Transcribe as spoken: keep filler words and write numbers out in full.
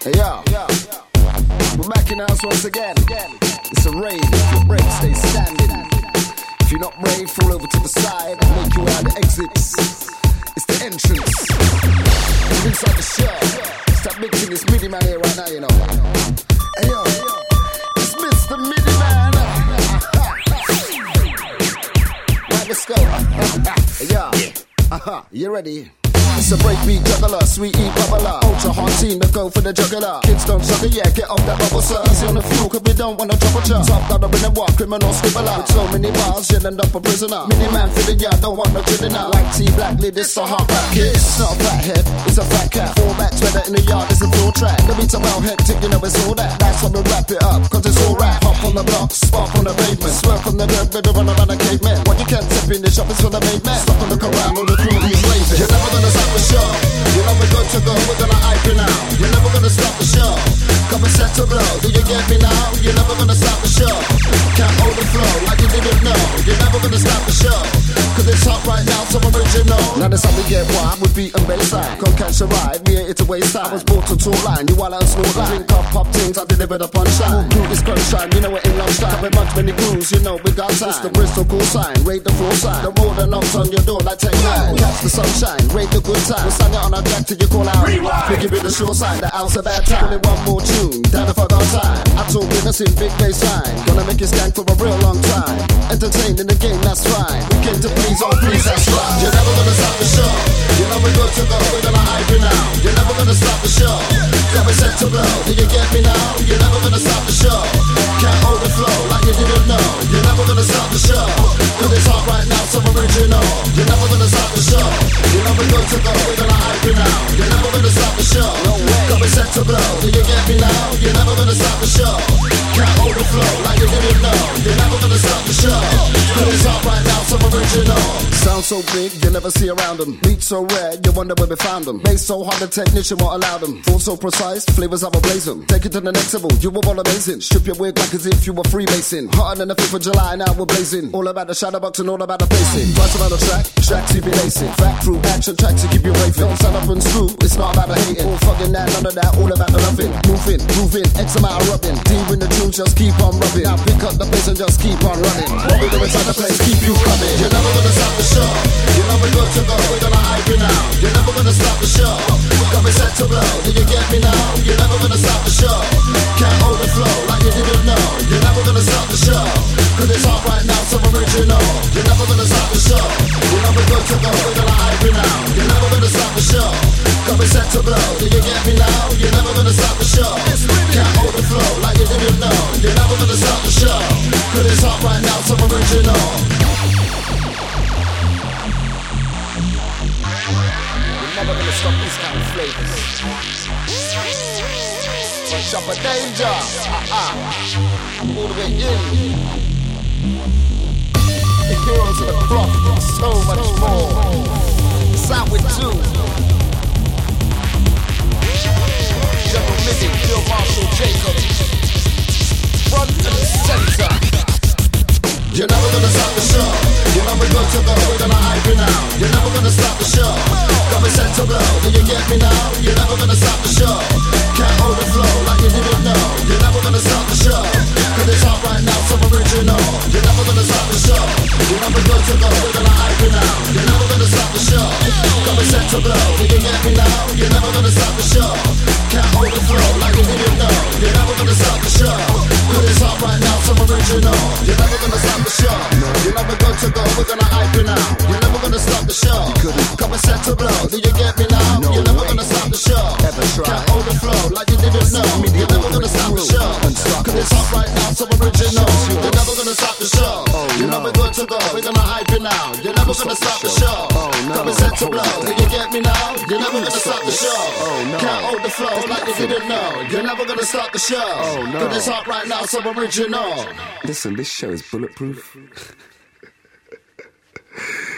Hey yo, we're back in the house once again. It's a rave. If you're brave, stay standing. If you're not brave, fall over to the side. Make your way out the exits. It's the entrance. You're inside the show. It's that big thing. It's Midi Man here right now, you know. Hey yo, it's Mister Midi Man. Right, let's go. Hey yo, uh-huh, you ready? It's a breakbeat juggler, sweetie bubbler. Ultra hard team to go for the juggler. Kids don't suck it, yeah, get off that bubble, sir. Easy on the fuel, cause we don't want no trouble, chum. Top dollar in the war, criminal scribbler. With so many bars, you'll end up a prisoner. Mini man for the yard, don't want no criminal. White tea, black lid, it's a hot rap kid. It's not a fat head, it's a fat cat. Four backs, weather in the yard, it's a full track. The beats are well hectic, you know it's all that. That's why we wrap it up, cause it's all rap. Hop on the block, spark on the pavement. Swerve on the dirt, better run around the caveman. What you can't step in the shop is for the made man. Stop and look around, all the crew who's raving. You're never gonna stop the show. You know we're good to go, we're gonna hype you now. You're never gonna stop the show. Come and set to blow, do you get me now? You're never gonna stop the show. Can't hold the flow like you didn't know. You're never gonna stop the show. Cause it's hot right now, so original. Now that's how we get wild with beat and bassline. Come catch a ride, we ain't here to waste time. I was brought to tour line, you while I snort line. Drink up, pop things, I deliver the punchline. Do this crunch time, you know it in lunchtime. With much many crews, you know we got time. It's the Bristol cool sign, rate the floor sign. The road and knocks on your door like Tech Nine. Catch the sunshine, rate the good time. We'll stand it on our track till you call out. Rewind. We give it the sure sign, the out's a bad time. Only one more tune, down the fuck on time. I talk with us in big bass line. Gonna make you skank for a real long time. Entertained in the game, that's fine. We came to please, oh please, that's right. You're never gonna stop the show. You know we're good to go, we're gonna hype you now. You're never gonna stop the show. Got me set to blow, do you get me now? You're never gonna stop the show. Can't hold the flow like you didn't know. You're never gonna stop the show. Cause it's hot right now, so original. You're never gonna stop the show. You know we're good to go, we're gonna hype you now. You're never gonna stop the show. No way. Got me set to blow, do you get me now? You're never gonna stop the show. Can't hold the flow like you didn't know. You're never gonna stop the show. Cause it's hot right now, so original. Sound so big, you never see around them. Beats so rare, you wonder where we found them. Bass so hard, the technician won't allow them. Flow so precise, flavors have a blaze them. Take it to the next level, you were all amazing. Strip your wig like as if you were freemason. Hotter than the fifth of July, now we're blazing. All about the shadow box and all about the pacing. Twice around the track, tracks you be lacing. Fact through action tracks to keep you raving. Don't stand up and screw, it's not about the hating. All fucking that, none of that, all about the loving. Moving, moving, X amount of rubbing. Deep in the tunes, just keep on rubbing. Now pick up the bass and just keep on running. What we do inside the place, keep you coming. You're never gonna stop the show. You know we're good to go, we're gonna hype you now. You're never gonna stop the show. Got me set to blow, do you get me now? You're never gonna stop the show. Can't hold the flow like you didn't know. You're never gonna stop the show. Cause it's hot right now, so original. You're never gonna stop the show. You know we're good to go, we're gonna hype you now. You're never gonna stop the show. Got me set to blow, do you get me now? You're never gonna stop the show. Can't hold the flow like you didn't know. You're never gonna stop the show. Cause it's hot right now, so original. Never gonna stop these kind of flavors. Punch up a danger, uh-uh. All the way in. The heroes of the cloth, so much more. Sound with two. General Midi, Field Marshal Jacob. Front and center. You're never gonna stop the show. You know we're good to go, we're gonna hype you now. You're never gonna stop the show. Got me set to blow, do you get me now? You're never gonna stop the show. Can't hold the flow like you didn't know. You're never gonna stop the show. Cause it's hot right now, so original. You're never gonna stop the show. You know we're good to go, we're gonna hype you now. You're never gonna stop the show. Got me set to blow, do you get me now? You're never gonna stop the show. Can't hold the flow like you didn't know. You're never gonna stop the show. Cause it's hot right now, so original. You're never gonna stop the show. You're never good to go, we're gonna hype you now. You're never gonna stop the show. Come and set to blow, do you get me now? No You're never way. Gonna stop the show. Can't hold the flow like you didn't know. You're never gonna stop the show. Cause it's hot right now, so original. You're never gonna stop the show. You know we're good to go, we're gonna hype you now. You're never gonna stop the show. Come and set to blow, do you get me now? You're never gonna stop the show. Can't hold the flow like you didn't know. You're never gonna stop the show. Cause it's hot right now, so original. Listen, this show is bulletproof.